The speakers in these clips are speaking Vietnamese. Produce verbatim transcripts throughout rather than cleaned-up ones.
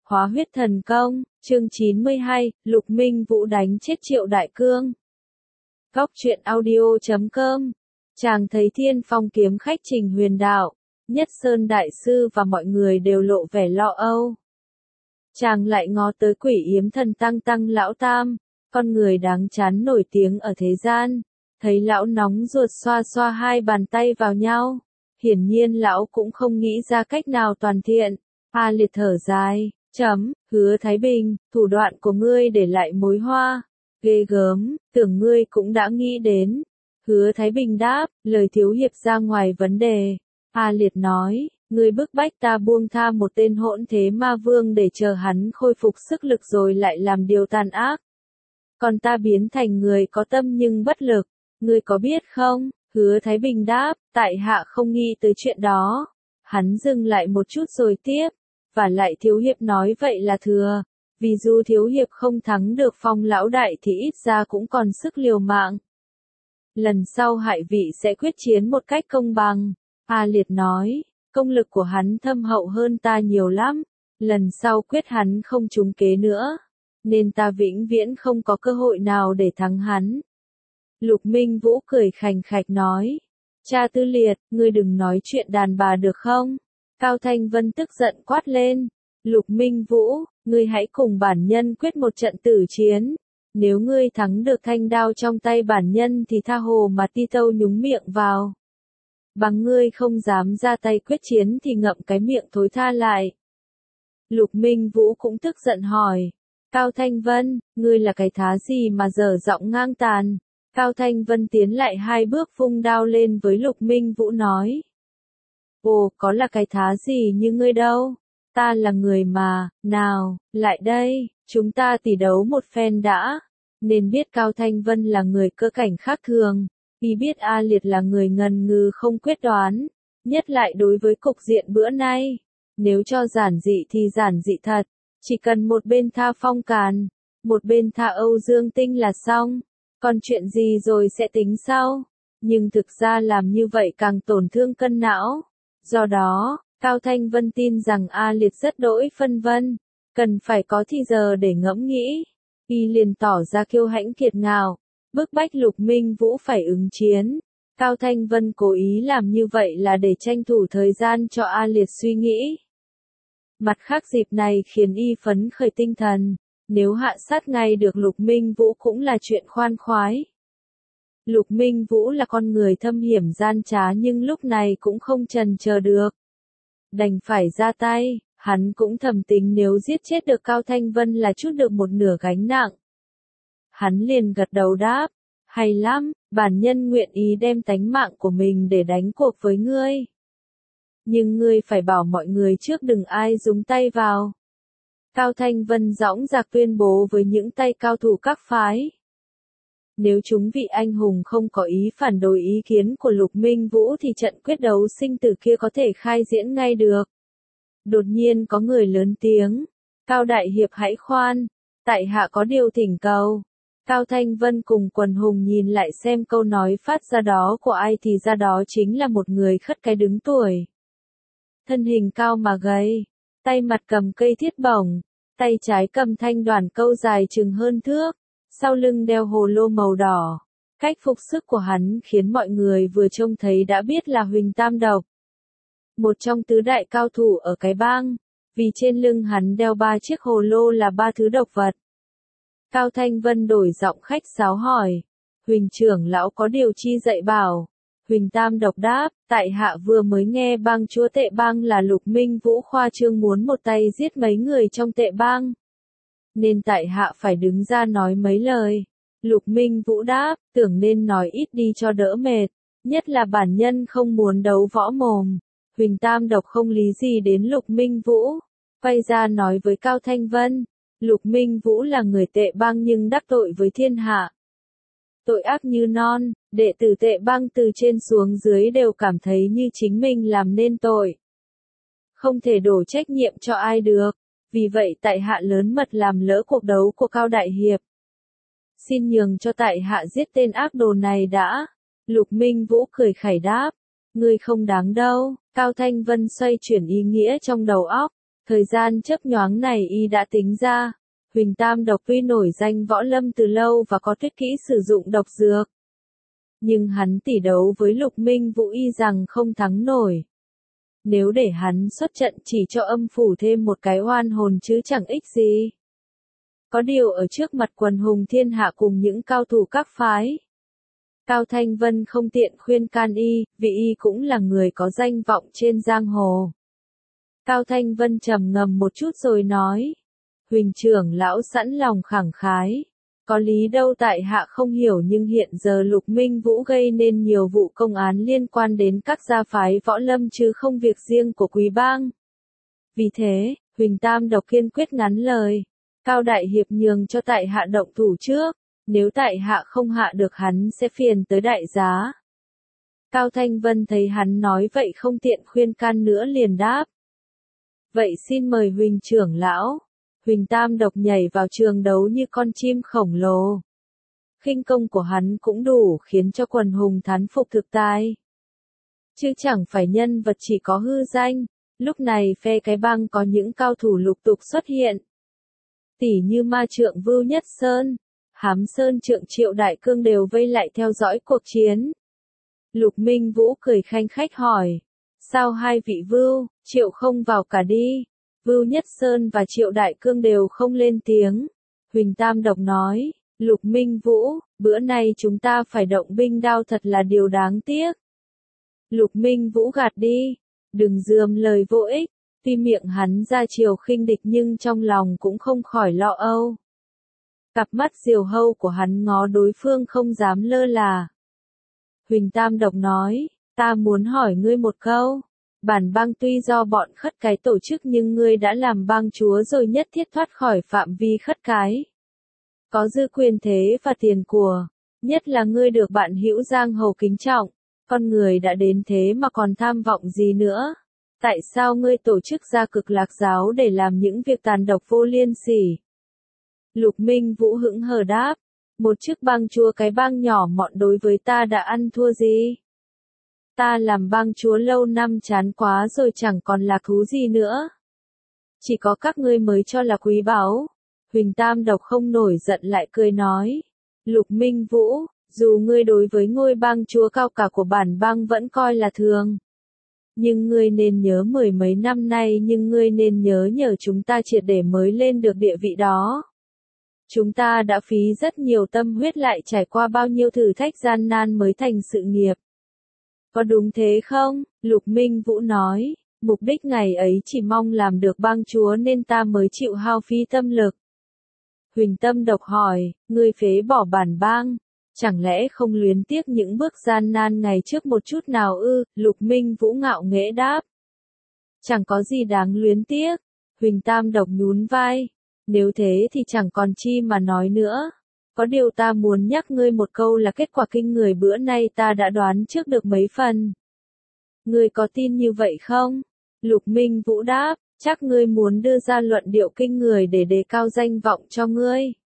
Hóa huyết thần công, chương chín mươi hai, Lục Minh Vũ đánh chết Triệu Đại Cương. Góc truyện audio chấm com. Chàng thấy Thiên Phong kiếm khách Trình Huyền Đạo, Nhất Sơn Đại Sư và mọi người đều lộ vẻ lo âu. Chàng lại ngó tới Quỷ Yếm Thần Tăng Tăng Lão Tam, con người đáng chán nổi tiếng ở thế gian, thấy lão nóng ruột xoa xoa hai bàn tay vào nhau. Hiển nhiên lão cũng không nghĩ ra cách nào toàn thiện. A Liệt thở dài, chấm, Hứa Thái Bình, thủ đoạn của ngươi để lại mối hoa. Ghê gớm, tưởng ngươi cũng đã nghĩ đến. Hứa Thái Bình đáp, lời thiếu hiệp ra ngoài vấn đề. A Liệt nói, ngươi bức bách ta buông tha một tên hỗn thế ma vương để chờ hắn khôi phục sức lực rồi lại làm điều tàn ác. Còn ta biến thành người có tâm nhưng bất lực, ngươi có biết không? Hứa Thái Bình đáp, tại hạ không nghĩ tới chuyện đó. Hắn dừng lại một chút rồi tiếp, và lại thiếu hiệp nói vậy là thừa, vì dù thiếu hiệp không thắng được Phong lão đại thì ít ra cũng còn sức liều mạng. Lần sau hại vị sẽ quyết chiến một cách công bằng. A Liệt nói, công lực của hắn thâm hậu hơn ta nhiều lắm, lần sau quyết hắn không trúng kế nữa, nên ta vĩnh viễn không có cơ hội nào để thắng hắn. Lục Minh Vũ cười khành khạch nói, cha Tư Liệt, ngươi đừng nói chuyện đàn bà được không? Cao Thanh Vân tức giận quát lên, Lục Minh Vũ, ngươi hãy cùng bản nhân quyết một trận tử chiến. Nếu ngươi thắng được thanh đao trong tay bản nhân thì tha hồ mà ti tâu nhúng miệng vào. Bằng ngươi không dám ra tay quyết chiến thì ngậm cái miệng thối tha lại. Lục Minh Vũ cũng tức giận hỏi, Cao Thanh Vân, ngươi là cái thá gì mà dở giọng ngang tàn? Cao Thanh Vân tiến lại hai bước vung đao lên với Lục Minh Vũ nói. Ồ, có là cái thá gì như ngươi đâu, ta là người mà, nào, lại đây, chúng ta tỉ đấu một phen đã. Nên biết Cao Thanh Vân là người cơ cảnh khác thường, y biết A Liệt là người ngần ngừ không quyết đoán, nhất lại đối với cục diện bữa nay. Nếu cho giản dị thì giản dị thật, chỉ cần một bên tha Phong Càn, một bên tha Âu Dương Tinh là xong. Còn chuyện gì rồi sẽ tính sau, nhưng thực ra làm như vậy càng tổn thương cân não. Do đó, Cao Thanh Vân tin rằng A Liệt rất đỗi phân vân, cần phải có thì giờ để ngẫm nghĩ. Y liền tỏ ra kiêu hãnh kiệt ngạo, bức bách Lục Minh Vũ phải ứng chiến. Cao Thanh Vân cố ý làm như vậy là để tranh thủ thời gian cho A Liệt suy nghĩ. Mặt khác dịp này khiến y phấn khởi tinh thần. Nếu hạ sát ngay được Lục Minh Vũ cũng là chuyện khoan khoái. Lục Minh Vũ là con người thâm hiểm gian trá nhưng lúc này cũng không chần chờ được. Đành phải ra tay, hắn cũng thầm tính nếu giết chết được Cao Thanh Vân là chút được một nửa gánh nặng. Hắn liền gật đầu đáp, hay lắm, bản nhân nguyện ý đem tánh mạng của mình để đánh cuộc với ngươi. Nhưng ngươi phải bảo mọi người trước đừng ai nhúng tay vào. Cao Thanh Vân dõng dạc tuyên bố với những tay cao thủ các phái. Nếu chúng vị anh hùng không có ý phản đối ý kiến của Lục Minh Vũ thì trận quyết đấu sinh tử kia có thể khai diễn ngay được. Đột nhiên có người lớn tiếng, Cao Đại Hiệp hãy khoan, tại hạ có điều thỉnh cầu. Cao Thanh Vân cùng quần hùng nhìn lại xem câu nói phát ra đó của ai thì ra đó chính là một người khất cái đứng tuổi. Thân hình cao mà gầy, tay mặt cầm cây thiết bổng, tay trái cầm thanh đoàn câu dài chừng hơn thước, sau lưng đeo hồ lô màu đỏ. Cách phục sức của hắn khiến mọi người vừa trông thấy đã biết là Huỳnh Tam Độc, một trong tứ đại cao thủ ở cái bang, vì trên lưng hắn đeo ba chiếc hồ lô là ba thứ độc vật. Cao Thanh Vân đổi giọng khách sáo hỏi, Huỳnh trưởng lão có điều chi dạy bảo? Huỳnh Tam Độc đáp, tại hạ vừa mới nghe bang chúa Tệ Bang là Lục Minh Vũ khoa trương muốn một tay giết mấy người trong Tệ Bang, nên tại hạ phải đứng ra nói mấy lời. Lục Minh Vũ đáp, tưởng nên nói ít đi cho đỡ mệt, nhất là bản nhân không muốn đấu võ mồm. Huỳnh Tam Độc không lý gì đến Lục Minh Vũ, quay ra nói với Cao Thanh Vân, Lục Minh Vũ là người Tệ Bang nhưng đắc tội với thiên hạ. Tội ác như non, đệ tử Tệ Bang từ trên xuống dưới đều cảm thấy như chính mình làm nên tội. Không thể đổ trách nhiệm cho ai được, vì vậy tại hạ lớn mật làm lỡ cuộc đấu của Cao Đại Hiệp. Xin nhường cho tại hạ giết tên ác đồ này đã. Lục Minh Vũ cười khẩy đáp, ngươi không đáng đâu. Cao Thanh Vân xoay chuyển ý nghĩa trong đầu óc, Thời gian chớp nhoáng này y đã tính ra, Huỳnh Tam Độc tuy nổi danh võ lâm từ lâu và có tuyệt kỹ sử dụng độc dược. Nhưng hắn tỷ đấu với Lục Minh Vũ y rằng không thắng nổi. Nếu để hắn xuất trận chỉ cho âm phủ thêm một cái oan hồn chứ chẳng ích gì. Có điều ở trước mặt quần hùng thiên hạ cùng những cao thủ các phái, Cao Thanh Vân không tiện khuyên can y, vì y cũng là người có danh vọng trên giang hồ. Cao Thanh Vân trầm ngâm một chút rồi nói, Huỳnh trưởng lão sẵn lòng khẳng khái, có lý đâu tại hạ không hiểu, nhưng hiện giờ Lục Minh Vũ gây nên nhiều vụ công án liên quan đến các gia phái võ lâm chứ không việc riêng của Quý bang. Vì thế, Huỳnh Tam Độc kiên quyết ngắn lời, Cao đại hiệp nhường cho tại hạ động thủ trước, nếu tại hạ không hạ được hắn sẽ phiền tới đại giá. Cao Thanh Vân thấy hắn nói vậy không tiện khuyên can nữa liền đáp, vậy xin mời Huỳnh trưởng lão. Huỳnh Tam Độc nhảy vào trường đấu như con chim khổng lồ. Khinh công của hắn cũng đủ khiến cho quần hùng thán phục thực tài. Chứ chẳng phải nhân vật chỉ có hư danh, lúc này phe cái bang có những cao thủ lục tục xuất hiện. Tỷ như ma trượng Vưu Nhất Sơn, Hám Sơn trượng Triệu Đại Cương đều vây lại theo dõi cuộc chiến. Lục Minh Vũ cười khanh khách hỏi, sao hai vị Vưu, Triệu không vào cả đi? Vưu Nhất Sơn và Triệu Đại Cương đều không lên tiếng. Huỳnh Tam Độc nói, Lục Minh Vũ, bữa nay chúng ta phải động binh đao thật là điều đáng tiếc. Lục Minh Vũ gạt đi, đừng dườm lời vô ích, tuy miệng hắn ra chiều khinh địch nhưng trong lòng cũng không khỏi lo âu. Cặp mắt diều hâu của hắn ngó đối phương không dám lơ là. Huỳnh Tam Độc nói, ta muốn hỏi ngươi một câu. Bản bang tuy do bọn khất cái tổ chức nhưng ngươi đã làm bang chúa rồi, nhất thiết thoát khỏi phạm vi khất cái. Có dư quyền thế và tiền của, nhất là ngươi được bạn hữu giang hồ kính trọng, con người đã đến thế mà còn tham vọng gì nữa? Tại sao ngươi tổ chức ra Cực Lạc giáo để làm những việc tàn độc vô liêm sỉ? Lục Minh Vũ hững hờ đáp, một chức bang chúa cái bang nhỏ mọn đối với ta đã ăn thua gì? Ta làm bang chúa lâu năm chán quá rồi, chẳng còn lạc thú gì nữa. Chỉ có các ngươi mới cho là quý báu. Huỳnh Tam Độc không nổi giận lại cười nói, Lục Minh Vũ, dù ngươi đối với ngôi bang chúa cao cả của bản bang vẫn coi là thường, nhưng ngươi nên nhớ mười mấy năm nay nhưng ngươi nên nhớ nhờ chúng ta triệt để mới lên được địa vị đó. Chúng ta đã phí rất nhiều tâm huyết, lại trải qua bao nhiêu thử thách gian nan mới thành sự nghiệp. Có đúng thế không? Lục Minh Vũ nói, mục đích ngày ấy chỉ mong làm được bang chúa nên ta mới chịu hao phí tâm lực. Huỳnh Tâm Độc hỏi, ngươi phế bỏ bản bang, chẳng lẽ không luyến tiếc những bước gian nan ngày trước một chút nào ư? Lục Minh Vũ ngạo nghễ đáp, chẳng có gì đáng luyến tiếc. Huỳnh Tam Độc nhún vai, nếu thế thì chẳng còn chi mà nói nữa. Có điều ta muốn nhắc ngươi một câu là kết quả kinh người bữa nay ta đã đoán trước được mấy phần. Ngươi có tin như vậy không? Lục Minh Vũ đáp, chắc ngươi muốn đưa ra luận điệu kinh người để đề cao danh vọng cho ngươi.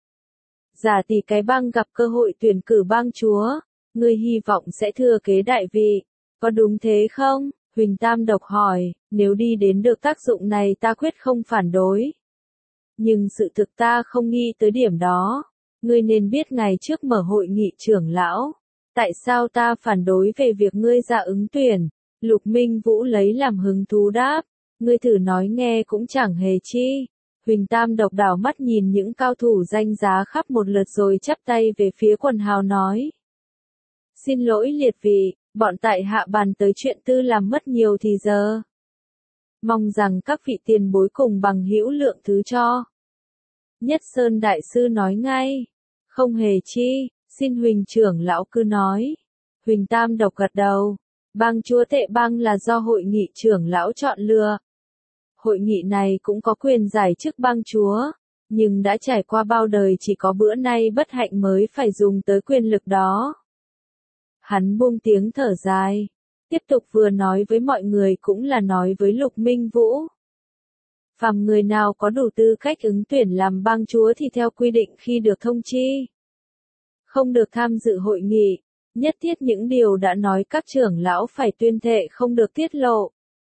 Giả tỷ cái bang gặp cơ hội tuyển cử bang chúa, ngươi hy vọng sẽ thừa kế đại vị. Có đúng thế không? Huỳnh Tam Độc hỏi, nếu đi đến được tác dụng này ta quyết không phản đối. Nhưng sự thực ta không nghĩ tới điểm đó. Ngươi nên biết ngày trước mở hội nghị trưởng lão, tại sao ta phản đối về việc ngươi ra ứng tuyển? Lục Minh Vũ lấy làm hứng thú đáp, ngươi thử nói nghe cũng chẳng hề chi. Huỳnh Tam Độc đảo mắt nhìn những cao thủ danh giá khắp một lượt rồi chắp tay về phía quần hào nói, xin lỗi liệt vị, bọn tại hạ bàn tới chuyện tư làm mất nhiều thì giờ. Mong rằng các vị tiền bối cùng bằng hữu lượng thứ cho. Nhất Sơn Đại Sư nói ngay, không hề chi, xin Huỳnh trưởng lão cứ nói. Huỳnh Tam Độc gật đầu, bang chúa Tệ Bang là do hội nghị trưởng lão chọn lựa. Hội nghị này cũng có quyền giải chức bang chúa, nhưng đã trải qua bao đời chỉ có bữa nay bất hạnh mới phải dùng tới quyền lực đó. Hắn buông tiếng thở dài, tiếp tục vừa nói với mọi người cũng là nói với Lục Minh Vũ. Phàm người nào có đủ tư cách ứng tuyển làm bang chúa thì theo quy định khi được thông chi, không được tham dự hội nghị, nhất thiết những điều đã nói các trưởng lão phải tuyên thệ không được tiết lộ.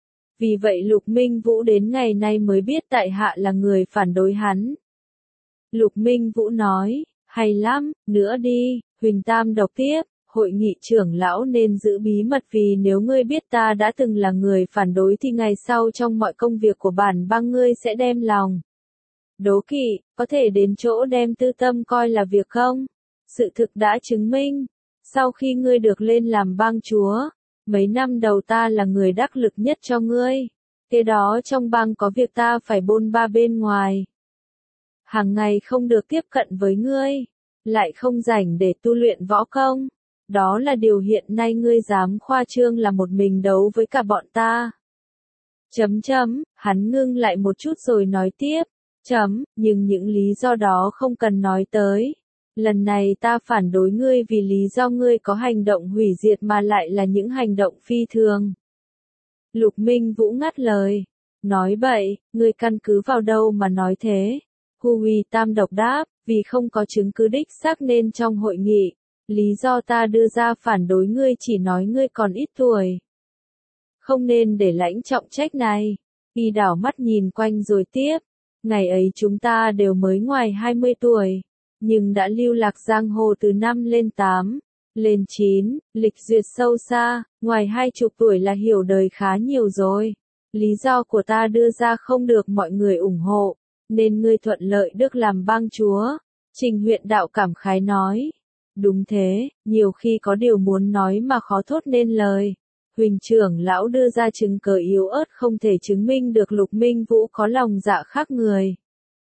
Vì vậy Lục Minh Vũ đến ngày nay mới biết tại hạ là người phản đối hắn. Lục Minh Vũ nói, hay lắm, nữa đi, Huỳnh Tam đọc tiếp, hội nghị trưởng lão nên giữ bí mật vì nếu ngươi biết ta đã từng là người phản đối thì ngày sau trong mọi công việc của bản bang ngươi sẽ đem lòng đố kỵ, có thể đến chỗ đem tư tâm coi là việc không? Sự thực đã chứng minh, sau khi ngươi được lên làm bang chúa, mấy năm đầu ta là người đắc lực nhất cho ngươi. Thế đó trong bang có việc ta phải bôn ba bên ngoài. Hàng ngày không được tiếp cận với ngươi, lại không rảnh để tu luyện võ công. Đó là điều hiện nay ngươi dám khoa trương là một mình đấu với cả bọn ta. Chấm chấm, hắn ngưng lại một chút rồi nói tiếp. Chấm, nhưng những lý do đó không cần nói tới. Lần này ta phản đối ngươi vì lý do ngươi có hành động hủy diệt mà lại là những hành động phi thường. Lục Minh Vũ ngắt lời. Nói bậy, ngươi căn cứ vào đâu mà nói thế? Hu Huy Tam độc đáp, vì không có chứng cứ đích xác nên trong hội nghị, lý do ta đưa ra phản đối ngươi chỉ nói ngươi còn ít tuổi. Không nên để lãnh trọng trách này. Y đảo mắt nhìn quanh rồi tiếp. Ngày ấy chúng ta đều mới ngoài hai mươi tuổi, nhưng đã lưu lạc giang hồ từ năm lên tám, lên chín, lịch duyệt sâu xa, ngoài hai chục tuổi là hiểu đời khá nhiều rồi. Lý do của ta đưa ra không được mọi người ủng hộ, nên ngươi thuận lợi được làm bang chúa. Trình huyện đạo cảm khái nói. Đúng thế, nhiều khi có điều muốn nói mà khó thốt nên lời. Huỳnh trưởng lão đưa ra chứng cớ yếu ớt không thể chứng minh được Lục Minh Vũ có lòng dạ khác người.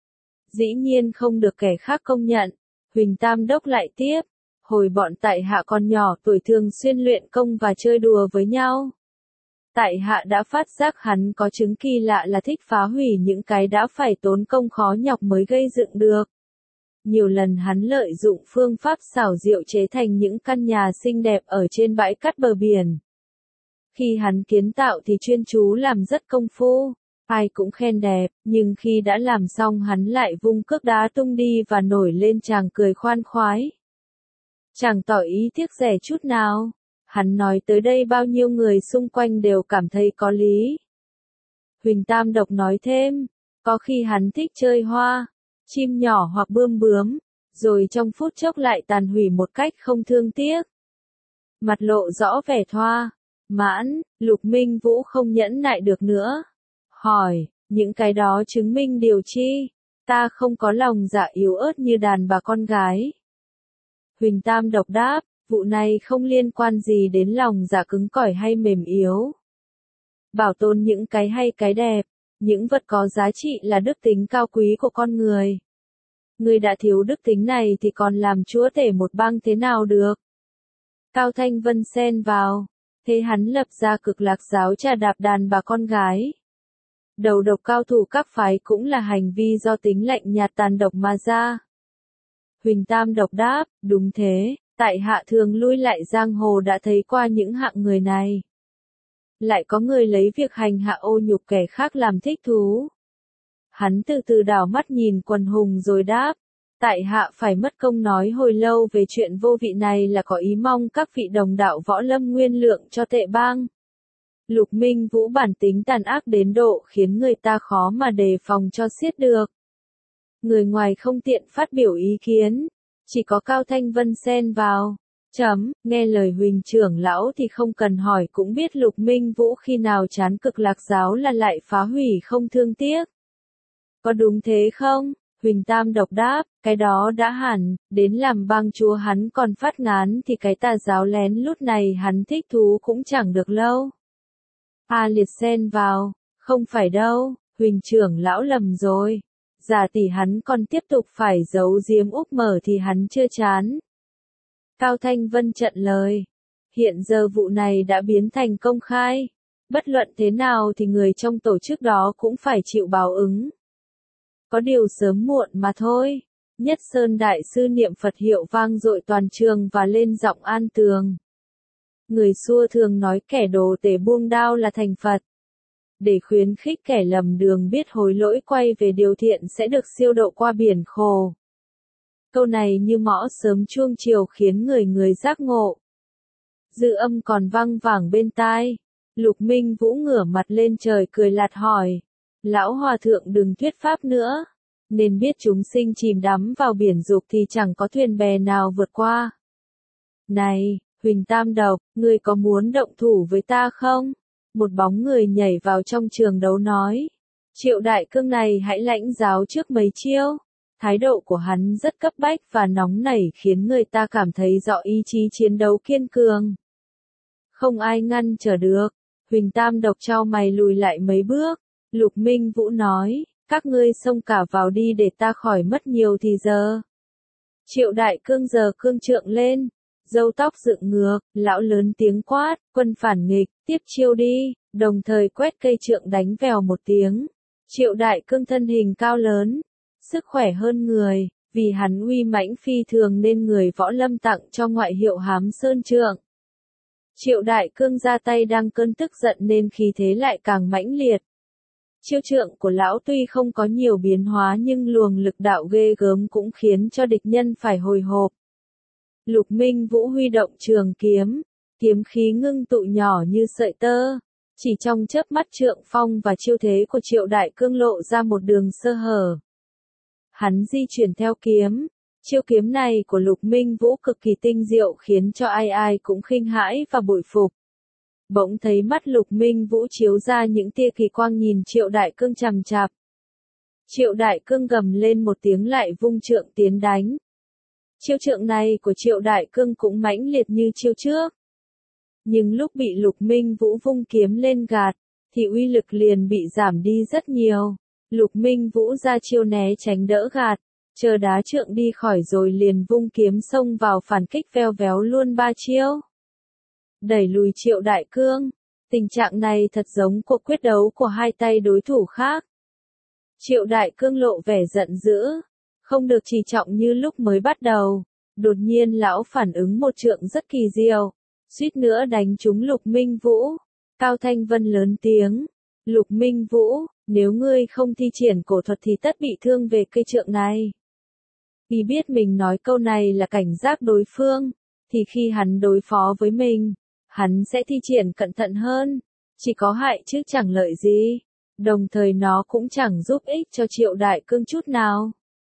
Dĩ nhiên không được kẻ khác công nhận. Huỳnh Tam đốc lại tiếp. Hồi bọn tại hạ còn nhỏ tuổi thường xuyên luyện công và chơi đùa với nhau. Tại hạ đã phát giác hắn có chứng kỳ lạ là thích phá hủy những cái đã phải tốn công khó nhọc mới gây dựng được. Nhiều lần hắn lợi dụng phương pháp xảo diệu chế thành những căn nhà xinh đẹp ở trên bãi cát bờ biển. Khi hắn kiến tạo thì chuyên chú làm rất công phu, ai cũng khen đẹp, nhưng khi đã làm xong hắn lại vung cước đá tung đi và nổi lên chàng cười khoan khoái. Chàng tỏ ý tiếc rẻ chút nào. Hắn nói tới đây bao nhiêu người xung quanh đều cảm thấy có lý. Huỳnh Tam độc nói thêm, có khi hắn thích chơi hoa, chim nhỏ hoặc bươm bướm, rồi trong phút chốc lại tàn hủy một cách không thương tiếc. Mặt lộ rõ vẻ thoa, mãn, Lục Minh Vũ không nhẫn nại được nữa. Hỏi, những cái đó chứng minh điều chi? Ta không có lòng dạ yếu ớt như đàn bà con gái. Huỳnh Tam độc đáp, vụ này không liên quan gì đến lòng dạ cứng cỏi hay mềm yếu. Bảo tồn những cái hay cái đẹp, những vật có giá trị là đức tính cao quý của con người. Người đã thiếu đức tính này thì còn làm chúa tể một bang thế nào được? Cao Thanh Vân xen vào, thế hắn lập ra Cực Lạc giáo trà đạp đàn bà con gái. Đầu độc cao thủ các phái cũng là hành vi do tính lạnh nhạt tàn độc mà ra. Huỳnh Tam độc đáp, đúng thế, tại hạ thường lui lại giang hồ đã thấy qua những hạng người này. Lại có người lấy việc hành hạ ô nhục kẻ khác làm thích thú. Hắn từ từ đảo mắt nhìn quần hùng rồi đáp, tại hạ phải mất công nói hồi lâu về chuyện vô vị này là có ý mong các vị đồng đạo võ lâm nguyên lượng cho tệ bang. Lục Minh Vũ bản tính tàn ác đến độ khiến người ta khó mà đề phòng cho xiết được. Người ngoài không tiện phát biểu ý kiến, chỉ có Cao Thanh Vân xen vào. Chấm, nghe lời Huỳnh trưởng lão thì không cần hỏi cũng biết Lục Minh Vũ khi nào chán Cực Lạc giáo là lại phá hủy không thương tiếc. Có đúng thế không? Huỳnh Tam độc đáp, cái đó đã hẳn, đến làm bang chúa hắn còn phát ngán thì cái tà giáo lén lút này hắn thích thú cũng chẳng được lâu. A Liệt xen vào, không phải đâu, Huỳnh trưởng lão lầm rồi. Giả tỷ hắn còn tiếp tục phải giấu giếm úp mở thì hắn chưa chán. Cao Thanh Vân trận lời. Hiện giờ vụ này đã biến thành công khai. Bất luận thế nào thì người trong tổ chức đó cũng phải chịu báo ứng. Có điều sớm muộn mà thôi. Nhất Sơn Đại Sư niệm Phật hiệu vang dội toàn trường và lên giọng an tường. Người xưa thường nói kẻ đồ tể buông đao là thành Phật. Để khuyến khích kẻ lầm đường biết hối lỗi quay về điều thiện sẽ được siêu độ qua biển khổ. Câu này như mõ sớm chuông chiều khiến người người giác ngộ. Dư âm còn vang vẳng bên tai. Lục Minh Vũ ngửa mặt lên trời cười lạt hỏi. Lão hòa thượng đừng thuyết pháp nữa. Nên biết chúng sinh chìm đắm vào biển dục thì chẳng có thuyền bè nào vượt qua. Này, Huỳnh Tam Độc, ngươi có muốn động thủ với ta không? Một bóng người nhảy vào trong trường đấu nói. Triệu đại cương này hãy lãnh giáo trước mấy chiêu. Thái độ của hắn rất cấp bách và nóng nảy khiến người ta cảm thấy rõ ý chí chiến đấu kiên cường. Không ai ngăn trở được. Huỳnh Tam Độc chau mày lùi lại mấy bước. Lục Minh Vũ nói, các ngươi xông cả vào đi để ta khỏi mất nhiều thì giờ. Triệu đại cương giờ cương trượng lên. Râu tóc dựng ngược, lão lớn tiếng quát, quân phản nghịch, tiếp chiêu đi, đồng thời quét cây trượng đánh vèo một tiếng. Triệu đại cương thân hình cao lớn, sức khỏe hơn người, vì hắn uy mãnh phi thường nên người võ lâm tặng cho ngoại hiệu hám sơn trượng. Triệu đại cương ra tay đang cơn tức giận nên khí thế lại càng mãnh liệt. Chiêu trượng của lão tuy không có nhiều biến hóa nhưng luồng lực đạo ghê gớm cũng khiến cho địch nhân phải hồi hộp. Lục Minh Vũ huy động trường kiếm, kiếm khí ngưng tụ nhỏ như sợi tơ. Chỉ trong chớp mắt trượng phong và chiêu thế của Triệu đại cương lộ ra một đường sơ hở. Hắn di chuyển theo kiếm. Chiêu kiếm này của Lục Minh Vũ cực kỳ tinh diệu khiến cho ai ai cũng khinh hãi và bội phục. Bỗng thấy mắt Lục Minh Vũ chiếu ra những tia kỳ quang nhìn Triệu đại cương chằm chằm. Triệu đại cương gầm lên một tiếng lại vung trượng tiến đánh. Chiêu trượng này của Triệu đại cương cũng mãnh liệt như chiêu trước. Nhưng lúc bị Lục Minh Vũ vung kiếm lên gạt, thì uy lực liền bị giảm đi rất nhiều. Lục Minh Vũ ra chiêu né tránh đỡ gạt, chờ đá trượng đi khỏi rồi liền vung kiếm xông vào phản kích veo véo luôn ba chiêu. Đẩy lùi Triệu đại cương. Tình trạng này thật giống cuộc quyết đấu của hai tay đối thủ khác. Triệu đại cương lộ vẻ giận dữ. Không được trì trọng như lúc mới bắt đầu. Đột nhiên lão phản ứng một trượng rất kỳ diệu. Suýt nữa đánh trúng Lục Minh Vũ. Cao Thanh Vân lớn tiếng. Lục Minh Vũ, nếu ngươi không thi triển cổ thuật thì tất bị thương về cây trượng này. Vì biết mình nói câu này là cảnh giác đối phương, thì khi hắn đối phó với mình, hắn sẽ thi triển cẩn thận hơn. Chỉ có hại chứ chẳng lợi gì. Đồng thời nó cũng chẳng giúp ích cho Triệu đại cương chút nào.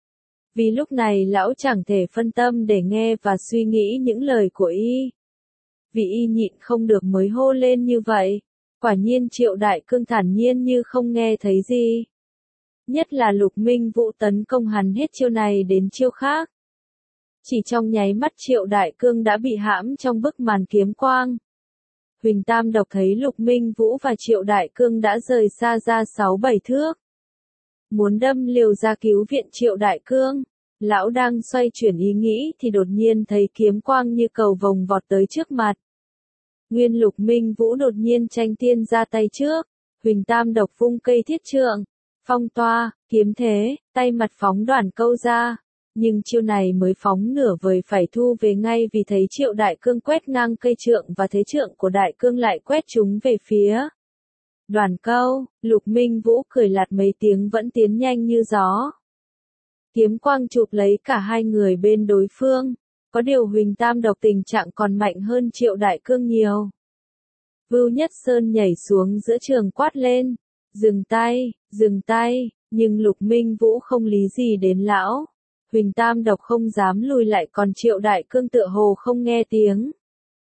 Vì lúc này lão chẳng thể phân tâm để nghe và suy nghĩ những lời của y. Vì y nhịn không được mới hô lên như vậy. Quả nhiên Triệu đại cương thản nhiên như không nghe thấy gì. Nhất là Lục Minh Vũ tấn công hắn hết chiêu này đến chiêu khác. Chỉ trong nháy mắt Triệu đại cương đã bị hãm trong bức màn kiếm quang. Huỳnh Tam Độc thấy Lục Minh Vũ và Triệu đại cương đã rời xa ra sáu bảy thước. Muốn đâm liều ra cứu viện Triệu đại cương. Lão đang xoay chuyển ý nghĩ thì đột nhiên thấy kiếm quang như cầu vồng vọt tới trước mặt. Nguyên Lục Minh Vũ đột nhiên tranh tiên ra tay trước. Huỳnh Tam Độc vung cây thiết trượng. Phong toa, kiếm thế, tay mặt phóng đoàn câu ra. Nhưng chiêu này mới phóng nửa vời phải thu về ngay vì thấy Triệu đại cương quét ngang cây trượng và thế trượng của đại cương lại quét chúng về phía. Đoàn câu, Lục Minh Vũ cười lạt mấy tiếng vẫn tiến nhanh như gió. Kiếm quang chụp lấy cả hai người bên đối phương. Có điều Huỳnh Tam Độc tình trạng còn mạnh hơn Triệu đại cương nhiều. Vưu Nhất Sơn nhảy xuống giữa trường quát lên. Dừng tay, dừng tay, nhưng Lục Minh Vũ không lý gì đến lão. Huỳnh Tam Độc không dám lùi lại còn Triệu đại cương tựa hồ không nghe tiếng.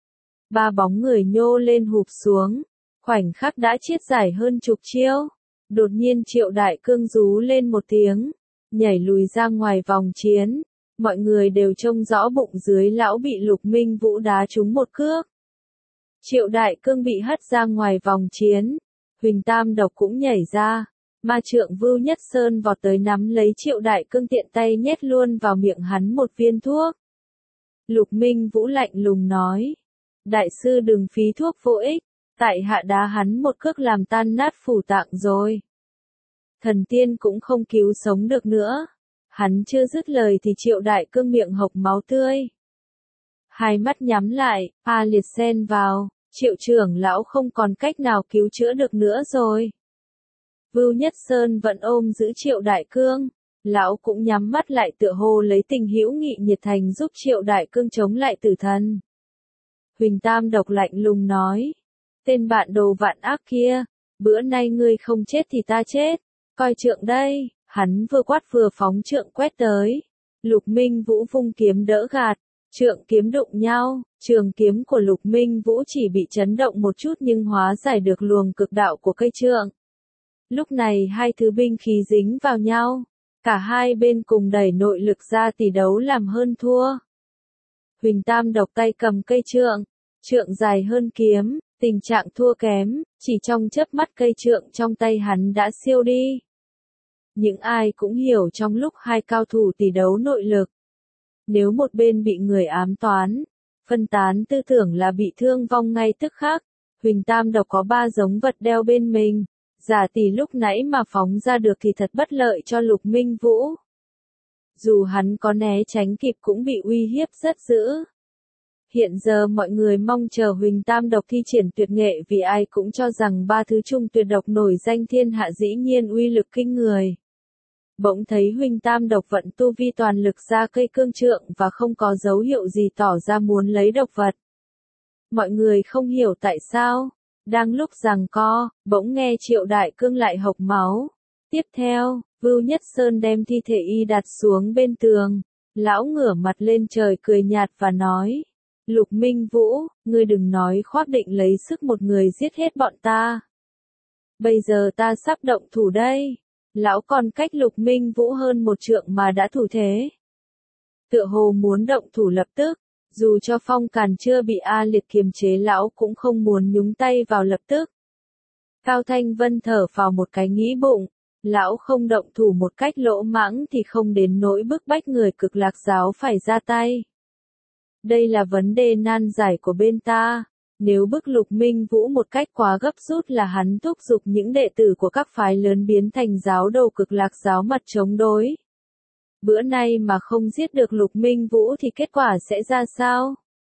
Ba bóng người nhô lên hụp xuống. Khoảnh khắc đã chiết giải hơn chục chiêu. Đột nhiên Triệu đại cương rú lên một tiếng. Nhảy lùi ra ngoài vòng chiến. Mọi người đều trông rõ bụng dưới lão bị Lục Minh Vũ đá trúng một cước. Triệu đại cương bị hất ra ngoài vòng chiến. Huỳnh Tam Độc cũng nhảy ra. Ma trượng Vưu Nhất Sơn vọt tới nắm lấy Triệu đại cương tiện tay nhét luôn vào miệng hắn một viên thuốc. Lục Minh Vũ lạnh lùng nói. Đại sư đừng phí thuốc vô ích. Tại hạ đá hắn một cước làm tan nát phủ tạng rồi. Thần tiên cũng không cứu sống được nữa. Hắn chưa dứt lời thì Triệu đại cương miệng hộc máu tươi. Hai mắt nhắm lại, A liệt xen vào. Triệu trưởng lão không còn cách nào cứu chữa được nữa rồi. Vưu Nhất Sơn vẫn ôm giữ Triệu đại cương. Lão cũng nhắm mắt lại tựa hồ lấy tình hữu nghị nhiệt thành giúp Triệu đại cương chống lại tử thần. Huỳnh Tam Độc lạnh lùng nói. Tên bạn đồ vạn ác kia, bữa nay ngươi không chết thì ta chết, coi trượng đây, hắn vừa quát vừa phóng trượng quét tới. Lục Minh Vũ vung kiếm đỡ gạt, trượng kiếm đụng nhau, trường kiếm của Lục Minh Vũ chỉ bị chấn động một chút nhưng hóa giải được luồng cực đạo của cây trượng. Lúc này hai thứ binh khí dính vào nhau, cả hai bên cùng đẩy nội lực ra tỷ đấu làm hơn thua. Huỳnh Tam Độc tay cầm cây trượng, trượng dài hơn kiếm, tình trạng thua kém, chỉ trong chớp mắt cây trượng trong tay hắn đã siêu đi. Những ai cũng hiểu trong lúc hai cao thủ tỷ đấu nội lực, nếu một bên bị người ám toán, phân tán tư tưởng là bị thương vong ngay tức khắc. Huỳnh Tam Độc có ba giống vật đeo bên mình, giả tỷ lúc nãy mà phóng ra được thì thật bất lợi cho Lục Minh Vũ. Dù hắn có né tránh kịp cũng bị uy hiếp rất dữ. Hiện giờ mọi người mong chờ Huỳnh Tam Độc thi triển tuyệt nghệ vì ai cũng cho rằng ba thứ trung tuyệt độc nổi danh thiên hạ dĩ nhiên uy lực kinh người. Bỗng thấy Huỳnh Tam Độc vận tu vi toàn lực ra cây cương trượng và không có dấu hiệu gì tỏ ra muốn lấy độc vật. Mọi người không hiểu tại sao, đang lúc giằng co, bỗng nghe Triệu Đại Cương lại hộc máu. Tiếp theo, Vưu Nhất Sơn đem thi thể y đặt xuống bên tường, lão ngửa mặt lên trời cười nhạt và nói, Lục Minh Vũ, ngươi đừng nói khoác định lấy sức một người giết hết bọn ta. Bây giờ ta sắp động thủ đây. Lão còn cách Lục Minh Vũ hơn một trượng mà đã thủ thế. Tựa hồ muốn động thủ lập tức, dù cho Phong Càn chưa bị A Liệt kiềm chế lão cũng không muốn nhúng tay vào lập tức. Cao Thanh Vân thở vào một cái nghĩ bụng, lão không động thủ một cách lỗ mãng thì không đến nỗi bức bách người Cực Lạc giáo phải ra tay. Đây là vấn đề nan giải của bên ta. Nếu bức Lục Minh Vũ một cách quá gấp rút là hắn thúc giục những đệ tử của các phái lớn biến thành giáo đồ Cực Lạc giáo mặt chống đối. Bữa nay mà không giết được Lục Minh Vũ thì kết quả sẽ ra sao?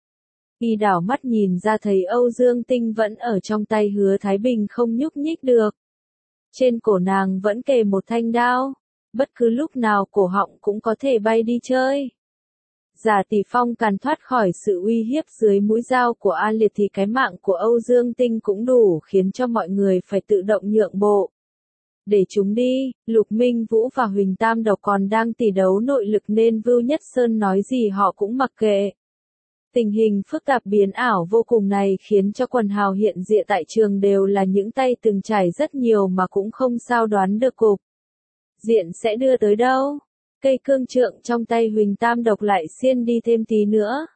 Y đảo mắt nhìn ra thấy Âu Dương Tinh vẫn ở trong tay Hứa Thái Bình không nhúc nhích được. Trên cổ nàng vẫn kề một thanh đao, bất cứ lúc nào cổ họng cũng có thể bay đi chơi. Giả tỷ Phong Càn thoát khỏi sự uy hiếp dưới mũi dao của A Liệt thì cái mạng của Âu Dương Tinh cũng đủ khiến cho mọi người phải tự động nhượng bộ. Để chúng đi, Lục Minh Vũ và Huỳnh Tam Độc còn đang tỷ đấu nội lực nên Vưu Nhất Sơn nói gì họ cũng mặc kệ. Tình hình phức tạp biến ảo vô cùng này khiến cho quần hào hiện diện tại trường đều là những tay từng trải rất nhiều mà cũng không sao đoán được cục diện sẽ đưa tới đâu. Cây cương trượng trong tay Huỳnh Tam Độc lại xiên đi thêm tí nữa.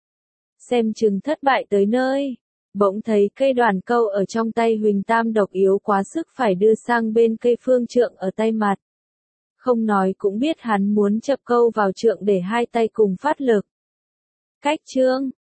Xem chừng thất bại tới nơi. Bỗng thấy cây đoàn câu ở trong tay Huỳnh Tam Độc yếu quá sức phải đưa sang bên cây phương trượng ở tay mặt. Không nói cũng biết hắn muốn chập câu vào trượng để hai tay cùng phát lực. Cách chương